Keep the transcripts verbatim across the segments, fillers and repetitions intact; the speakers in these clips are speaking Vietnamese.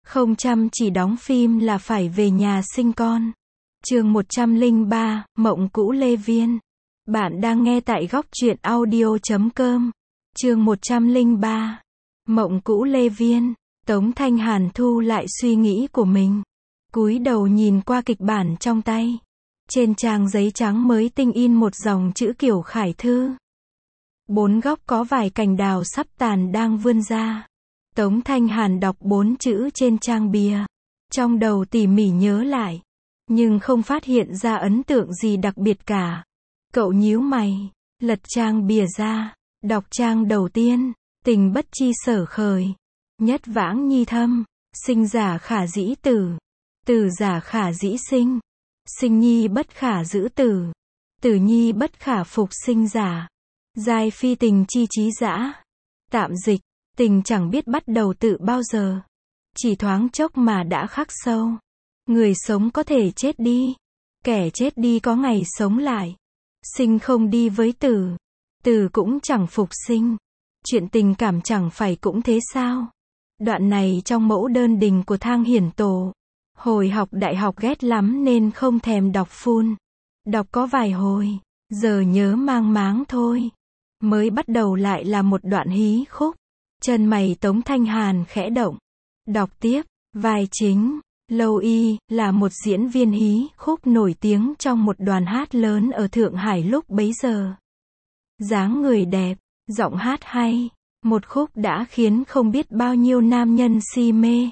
Không chăm chỉ đóng phim là phải về nhà sinh con. Chương một trăm lẻ ba, Mộng cũ Lê Viên. Bạn đang nghe tại góc truyện audio chấm com. Chương một trăm lẻ ba, Mộng cũ Lê Viên. Tống Thanh Hàn thu lại suy nghĩ của mình. Cúi đầu nhìn qua kịch bản trong tay. Trên trang giấy trắng mới tinh in một dòng chữ kiểu khải thư. Bốn góc có vài cành đào sắp tàn đang vươn ra. Tống Thanh Hàn đọc bốn chữ trên trang bìa. Trong đầu tỉ mỉ nhớ lại. Nhưng không phát hiện ra ấn tượng gì đặc biệt cả. Cậu nhíu mày, lật trang bìa ra. Đọc trang đầu tiên. Tình bất chi sở khởi. Nhất vãng nhi thâm. Sinh giả khả dĩ tử. Tử giả khả dĩ sinh. Sinh nhi bất khả giữ tử. Tử nhi bất khả phục sinh giả. Giai phi tình chi trí dã. Tạm dịch. Tình chẳng biết bắt đầu tự bao giờ. Chỉ thoáng chốc mà đã khắc sâu. Người sống có thể chết đi. Kẻ chết đi có ngày sống lại. Sinh không đi với tử. Tử cũng chẳng phục sinh. Chuyện tình cảm chẳng phải cũng thế sao? Đoạn này trong mẫu đơn đình của Thang Hiển Tổ. Hồi học đại học ghét lắm nên không thèm đọc full. Đọc có vài hồi. Giờ nhớ mang máng thôi. Mới bắt đầu lại là một đoạn hí khúc. Chân mày Tống Thanh Hàn khẽ động. Đọc tiếp, vai chính, Lâu Y, là một diễn viên hí khúc nổi tiếng trong một đoàn hát lớn ở Thượng Hải lúc bấy giờ. Dáng người đẹp, giọng hát hay, một khúc đã khiến không biết bao nhiêu nam nhân si mê.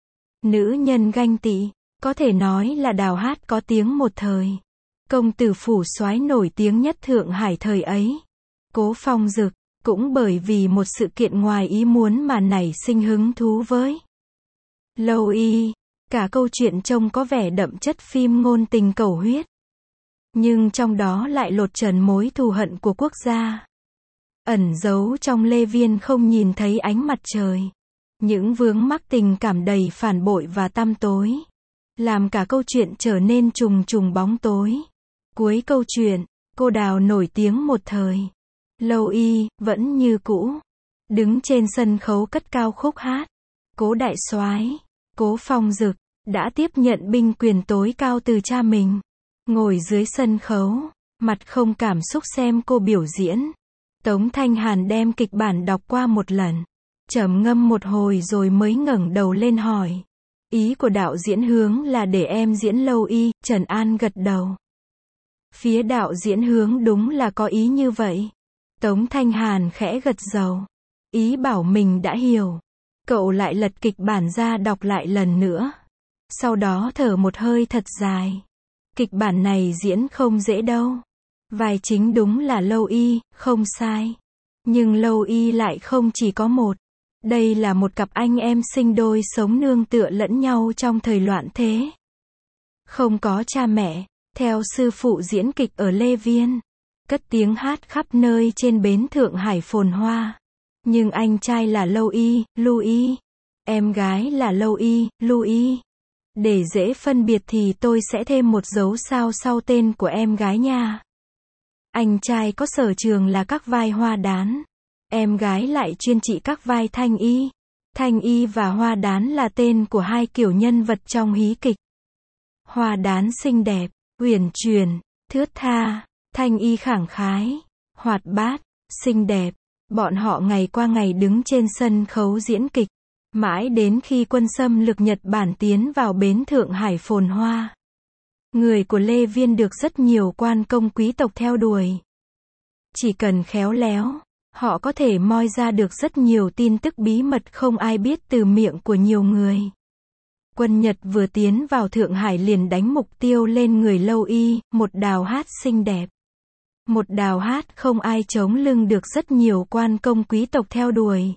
Nữ nhân ganh tị, có thể nói là đào hát có tiếng một thời. Công tử phủ soái nổi tiếng nhất Thượng Hải thời ấy. Cố Phong Dực. Cũng bởi vì một sự kiện ngoài ý muốn mà nảy sinh hứng thú với Lâu Y. Cả câu chuyện trông có vẻ đậm chất phim ngôn tình cầu huyết. Nhưng trong đó lại lột trần mối thù hận của quốc gia. Ẩn giấu trong Lê Viên không nhìn thấy ánh mặt trời. Những vướng mắc tình cảm đầy phản bội và tăm tối. Làm cả câu chuyện trở nên trùng trùng bóng tối. Cuối câu chuyện, cô Đào nổi tiếng một thời. Lâu Y, vẫn như cũ. Đứng trên sân khấu cất cao khúc hát. Cố đại soái, Cố Phong Dực, đã tiếp nhận binh quyền tối cao từ cha mình. Ngồi dưới sân khấu, mặt không cảm xúc xem cô biểu diễn. Tống Thanh Hàn đem kịch bản đọc qua một lần. Trầm ngâm một hồi rồi mới ngẩng đầu lên hỏi. Ý của đạo diễn Hướng là để em diễn Lâu Y, Trần An gật đầu. Phía đạo diễn Hướng đúng là có ý như vậy. Tống Thanh Hàn khẽ gật đầu. Ý bảo mình đã hiểu. Cậu lại lật kịch bản ra đọc lại lần nữa. Sau đó thở một hơi thật dài. Kịch bản này diễn không dễ đâu. Vai chính đúng là Lâu Y, không sai. Nhưng Lâu Y lại không chỉ có một. Đây là một cặp anh em sinh đôi sống nương tựa lẫn nhau trong thời loạn thế. Không có cha mẹ, theo sư phụ diễn kịch ở Lê Viên. Cất tiếng hát khắp nơi trên bến Thượng Hải phồn hoa. Nhưng anh trai là Lâu Y, Louis. Em gái là Lâu Y, Louis. Để dễ phân biệt thì tôi sẽ thêm một dấu sao sau tên của em gái nha. Anh trai có sở trường là các vai hoa đán. Em gái lại chuyên trị các vai thanh y. Thanh y và hoa đán là tên của hai kiểu nhân vật trong hí kịch. Hoa đán xinh đẹp, uyển chuyển, thướt tha. Thanh y khẳng khái, hoạt bát, xinh đẹp. Bọn họ ngày qua ngày đứng trên sân khấu diễn kịch. Mãi đến khi quân xâm lược Nhật Bản tiến vào bến Thượng Hải phồn hoa. Người của Lê Viên được rất nhiều quan công quý tộc theo đuổi. Chỉ cần khéo léo, họ có thể moi ra được rất nhiều tin tức bí mật không ai biết từ miệng của nhiều người. Quân Nhật vừa tiến vào Thượng Hải liền đánh mục tiêu lên người Lâu Y, một đào hát xinh đẹp. Một đào hát không ai chống lưng được rất nhiều quan công quý tộc theo đuổi.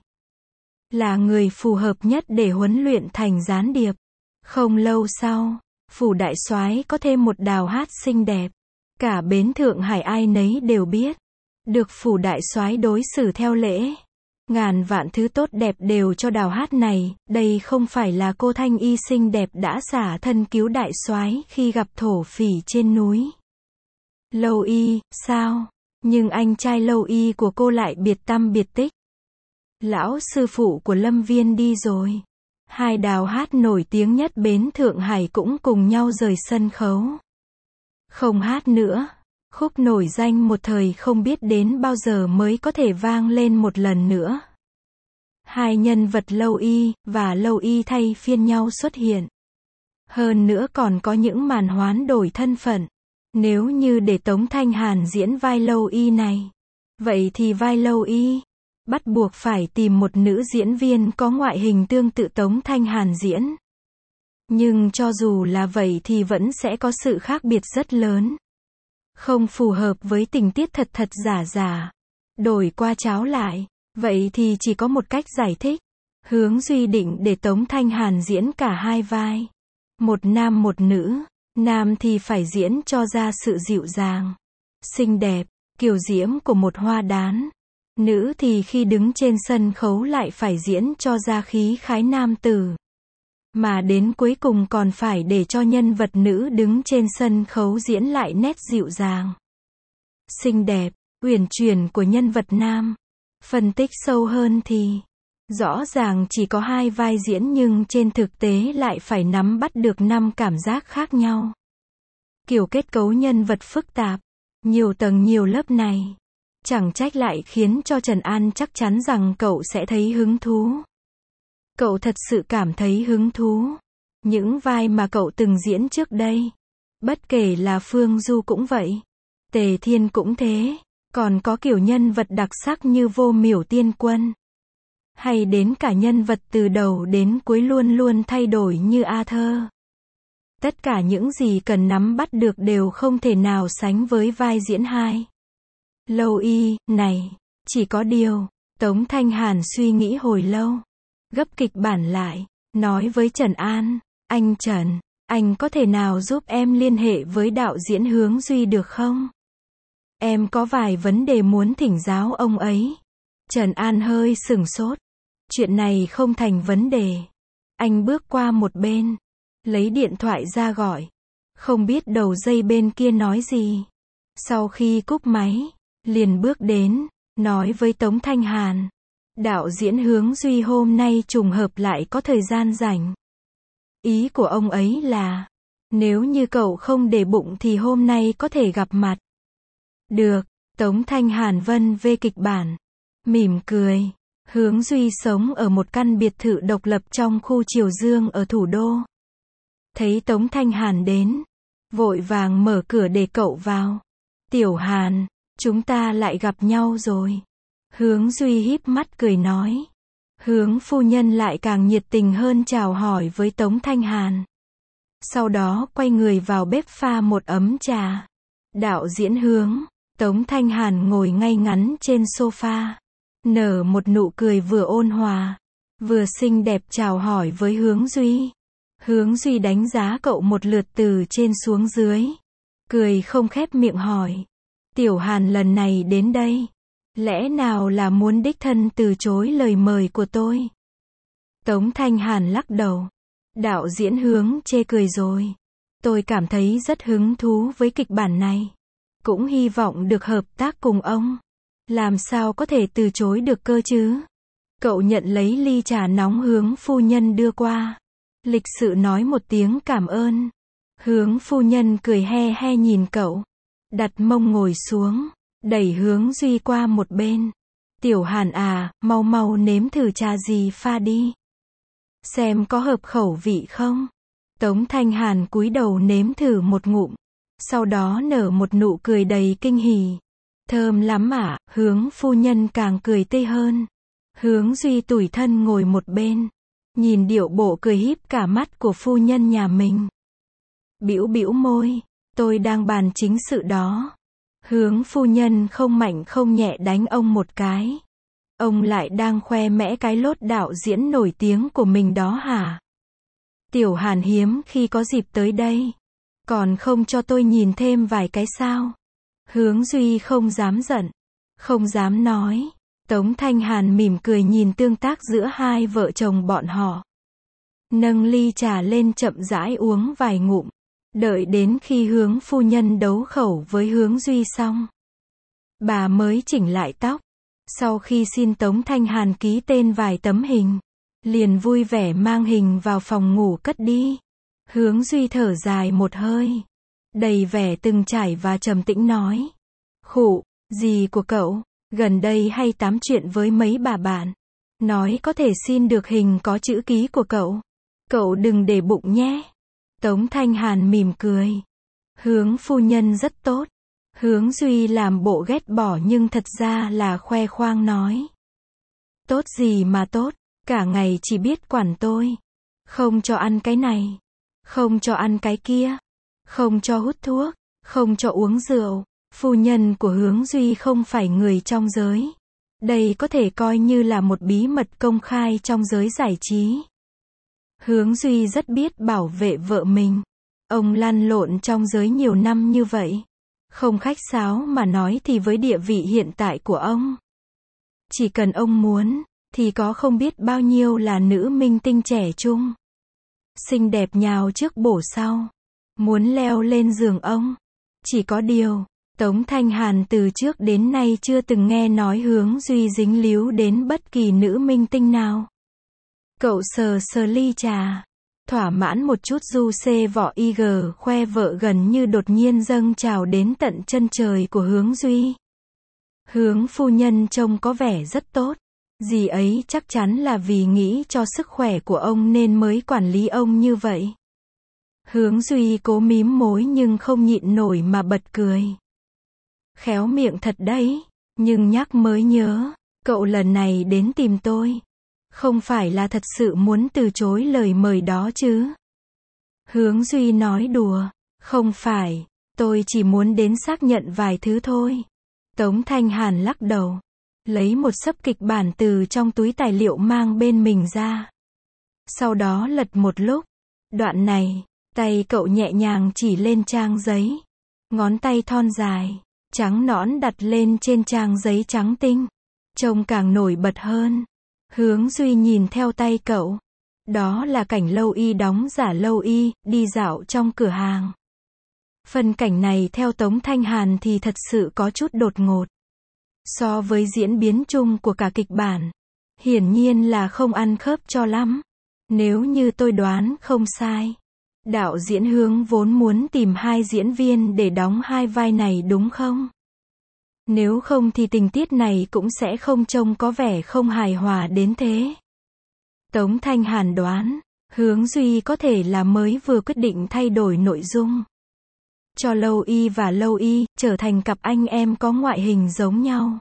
Là người phù hợp nhất để huấn luyện thành gián điệp. Không lâu sau, phủ đại soái có thêm một đào hát xinh đẹp. Cả bến Thượng Hải ai nấy đều biết. Được phủ đại soái đối xử theo lễ. Ngàn vạn thứ tốt đẹp đều cho đào hát này. Đây không phải là cô thanh y xinh đẹp đã xả thân cứu đại soái khi gặp thổ phỉ trên núi. Lâu Y, sao? Nhưng anh trai Lâu Y của cô lại biệt tăm biệt tích. Lão sư phụ của Lâm Viên đi rồi. Hai đào hát nổi tiếng nhất bến Thượng Hải cũng cùng nhau rời sân khấu. Không hát nữa. Khúc nổi danh một thời không biết đến bao giờ mới có thể vang lên một lần nữa. Hai nhân vật Lâu Y và Lâu Y thay phiên nhau xuất hiện. Hơn nữa còn có những màn hoán đổi thân phận. Nếu như để Tống Thanh Hàn diễn vai Lâu Y này, vậy thì vai Lâu Y bắt buộc phải tìm một nữ diễn viên có ngoại hình tương tự Tống Thanh Hàn diễn. Nhưng cho dù là vậy thì vẫn sẽ có sự khác biệt rất lớn. Không phù hợp với tình tiết thật thật giả giả. Đổi qua cháo lại. Vậy thì chỉ có một cách giải thích. Hướng Duy định để Tống Thanh Hàn diễn cả hai vai. Một nam một nữ. Nam thì phải diễn cho ra sự dịu dàng, xinh đẹp, kiều diễm của một hoa đán. Nữ thì khi đứng trên sân khấu lại phải diễn cho ra khí khái nam tử. Mà đến cuối cùng còn phải để cho nhân vật nữ đứng trên sân khấu diễn lại nét dịu dàng, xinh đẹp, uyển chuyển của nhân vật nam. Phân tích sâu hơn thì, rõ ràng chỉ có hai vai diễn nhưng trên thực tế lại phải nắm bắt được năm cảm giác khác nhau. Kiểu kết cấu nhân vật phức tạp, nhiều tầng nhiều lớp này. Chẳng trách lại khiến cho Trần An chắc chắn rằng cậu sẽ thấy hứng thú. Cậu thật sự cảm thấy hứng thú. Những vai mà cậu từng diễn trước đây. Bất kể là Phương Du cũng vậy. Tề Thiên cũng thế. Còn có kiểu nhân vật đặc sắc như Vô Miểu Tiên Quân. Hay đến cả nhân vật từ đầu đến cuối luôn luôn thay đổi như A Thơ. Tất cả những gì cần nắm bắt được đều không thể nào sánh với vai diễn hai Lâu Y này. Chỉ có điều, Tống Thanh Hàn suy nghĩ hồi lâu. Gấp kịch bản lại, nói với Trần An, anh Trần, anh có thể nào giúp em liên hệ với đạo diễn Hướng Duy được không? Em có vài vấn đề muốn thỉnh giáo ông ấy. Trần An hơi sửng sốt. Chuyện này không thành vấn đề. Anh bước qua một bên, lấy điện thoại ra gọi. Không biết đầu dây bên kia nói gì. Sau khi cúp máy, liền bước đến, nói với Tống Thanh Hàn. Đạo diễn Hướng Duy hôm nay trùng hợp lại có thời gian rảnh. Ý của ông ấy là, nếu như cậu không để bụng thì hôm nay có thể gặp mặt. Được, Tống Thanh Hàn vân vê kịch bản. Mỉm cười. Hướng Duy sống ở một căn biệt thự độc lập trong khu Triều Dương ở thủ đô. Thấy Tống Thanh Hàn đến, vội vàng mở cửa để cậu vào. Tiểu Hàn, chúng ta lại gặp nhau rồi. Hướng Duy híp mắt cười nói. Hướng phu nhân lại càng nhiệt tình hơn chào hỏi với Tống Thanh Hàn. Sau đó quay người vào bếp pha một ấm trà. Đạo diễn Hướng. Tống Thanh Hàn ngồi ngay ngắn trên sofa. Nở một nụ cười vừa ôn hòa, vừa xinh đẹp chào hỏi với Hướng Duy. Hướng Duy đánh giá cậu một lượt từ trên xuống dưới. Cười không khép miệng hỏi. Tiểu Hàn lần này đến đây. Lẽ nào là muốn đích thân từ chối lời mời của tôi? Tống Thanh Hàn lắc đầu. Đạo diễn Hướng chê cười rồi. Tôi cảm thấy rất hứng thú với kịch bản này. Cũng hy vọng được hợp tác cùng ông. Làm sao có thể từ chối được cơ chứ? Cậu nhận lấy ly trà nóng Hướng phu nhân đưa qua. Lịch sự nói một tiếng cảm ơn. Hướng phu nhân cười he he nhìn cậu. Đặt mông ngồi xuống. Đẩy Hướng Duy qua một bên. Tiểu Hàn à, mau mau nếm thử trà gì pha đi. Xem có hợp khẩu vị không? Tống Thanh Hàn cúi đầu nếm thử một ngụm. Sau đó nở một nụ cười đầy kinh hỉ. Thơm lắm ạ, à, Hướng phu nhân càng cười tươi hơn. Hướng Duy tủi thân ngồi một bên. Nhìn điệu bộ cười híp cả mắt của phu nhân nhà mình. Bĩu bĩu môi. Tôi đang bàn chính sự đó. Hướng phu nhân không mạnh không nhẹ đánh ông một cái. Ông lại đang khoe mẽ cái lốt đạo diễn nổi tiếng của mình đó hả? Tiểu Hàn hiếm khi có dịp tới đây. Còn không cho tôi nhìn thêm vài cái sao? Hướng Duy không dám giận. Không dám nói. Tống Thanh Hàn mỉm cười nhìn tương tác giữa hai vợ chồng bọn họ. Nâng ly trà lên chậm rãi uống vài ngụm. Đợi đến khi Hướng phu nhân đấu khẩu với Hướng Duy xong. Bà mới chỉnh lại tóc. Sau khi xin Tống Thanh Hàn ký tên vài tấm hình. liền vui vẻ mang hình vào phòng ngủ cất đi. Hướng Duy thở dài một hơi, đầy vẻ từng trải và trầm tĩnh nói. Khụ, dì của cậu, gần đây hay tám chuyện với mấy bà bạn. Nói có thể xin được hình có chữ ký của cậu. Cậu đừng để bụng nhé. Tống Thanh Hàn mỉm cười. Hướng phu nhân rất tốt. Hướng Duy làm bộ ghét bỏ nhưng thật ra là khoe khoang nói. Tốt gì mà tốt, cả ngày chỉ biết quản tôi. Không cho ăn cái này, không cho ăn cái kia, không cho hút thuốc, không cho uống rượu. Phu nhân của Hướng Duy không phải người trong giới. Đây có thể coi như là một bí mật công khai trong giới giải trí. Hướng Duy rất biết bảo vệ vợ mình. Ông lăn lộn trong giới nhiều năm như vậy. Không khách sáo mà nói thì với địa vị hiện tại của ông, chỉ cần ông muốn, thì có không biết bao nhiêu là nữ minh tinh trẻ trung, xinh đẹp nhào trước bổ sau, muốn leo lên giường ông. Chỉ có điều, Tống Thanh Hàn từ trước đến nay chưa từng nghe nói Hướng Duy dính líu đến bất kỳ nữ minh tinh nào. Cậu sờ sờ ly trà, thỏa mãn một chút du xê vỏ i giê khoe vợ gần như đột nhiên dâng trào đến tận chân trời của Hướng Duy. Hướng phu nhân trông có vẻ rất tốt. Dì ấy chắc chắn là vì nghĩ cho sức khỏe của ông nên mới quản lý ông như vậy. Hướng Duy cố mím môi nhưng không nhịn nổi mà bật cười. Khéo miệng thật đấy, nhưng nhắc mới nhớ, cậu lần này đến tìm tôi, không phải là thật sự muốn từ chối lời mời đó chứ? Hướng Duy nói đùa, không phải, tôi chỉ muốn đến xác nhận vài thứ thôi. Tống Thanh Hàn lắc đầu, lấy một xấp kịch bản từ trong túi tài liệu mang bên mình ra. Sau đó lật một lúc, đoạn này, tay cậu nhẹ nhàng chỉ lên trang giấy. Ngón tay thon dài, trắng nõn đặt lên trên trang giấy trắng tinh, trông càng nổi bật hơn. Hướng Duy nhìn theo tay cậu. Đó là cảnh Lâu Y đóng giả Lâu Y, đi dạo trong cửa hàng. Phân cảnh này theo Tống Thanh Hàn thì thật sự có chút đột ngột. So với diễn biến chung của cả kịch bản, hiển nhiên là không ăn khớp cho lắm. Nếu như tôi đoán không sai, đạo diễn Hướng vốn muốn tìm hai diễn viên để đóng hai vai này đúng không? Nếu không thì tình tiết này cũng sẽ không trông có vẻ không hài hòa đến thế. Tống Thanh Hàn đoán, Hướng Duy có thể là mới vừa quyết định thay đổi nội dung, cho Lâu Y và Lâu Y trở thành cặp anh em có ngoại hình giống nhau.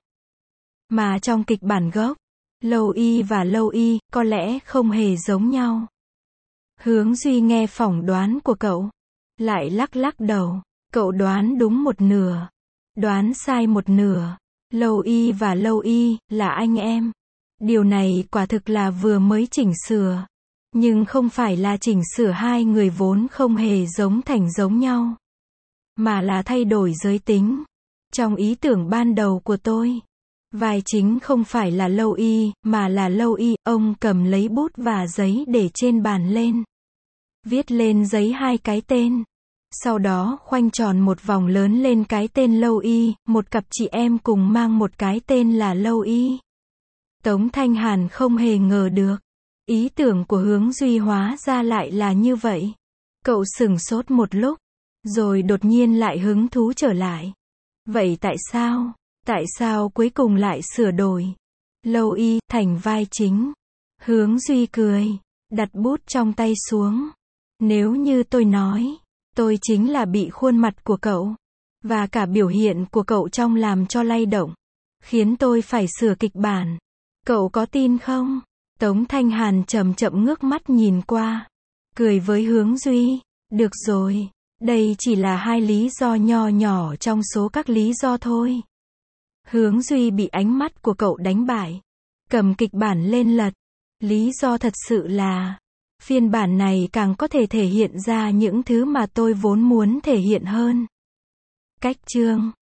Mà trong kịch bản gốc, Lâu Y và Lâu Y có lẽ không hề giống nhau. Hướng Duy nghe phỏng đoán của cậu, lại lắc lắc đầu. Cậu đoán đúng một nửa, đoán sai một nửa. Lâu Y và Lâu Y là anh em. Điều này quả thực là vừa mới chỉnh sửa, nhưng không phải là chỉnh sửa hai người vốn không hề giống thành giống nhau, mà là thay đổi giới tính. Trong ý tưởng ban đầu của tôi, vai chính không phải là Lâu Y, mà là Lâu Y. Ông cầm lấy bút và giấy để trên bàn lên, viết lên giấy hai cái tên. Sau đó khoanh tròn một vòng lớn lên cái tên Lâu Y, một cặp chị em cùng mang một cái tên là Lâu Y. Tống Thanh Hàn không hề ngờ được, ý tưởng của Hướng Duy hóa ra lại là như vậy. Cậu sửng sốt một lúc, rồi đột nhiên lại hứng thú trở lại. Vậy tại sao, tại sao cuối cùng lại sửa đổi Lâu Y thành vai chính? Hướng Duy cười, đặt bút trong tay xuống. Nếu như tôi nói, tôi chính là bị khuôn mặt của cậu, và cả biểu hiện của cậu trong làm cho lay động, khiến tôi phải sửa kịch bản, cậu có tin không? Tống Thanh Hàn chậm chậm ngước mắt nhìn qua, cười với Hướng Duy. Được rồi, đây chỉ là hai lý do nho nhỏ trong số các lý do thôi. Hướng Duy bị ánh mắt của cậu đánh bại, cầm kịch bản lên lật. Lý do thật sự là, phiên bản này càng có thể thể hiện ra những thứ mà tôi vốn muốn thể hiện hơn. Cách chương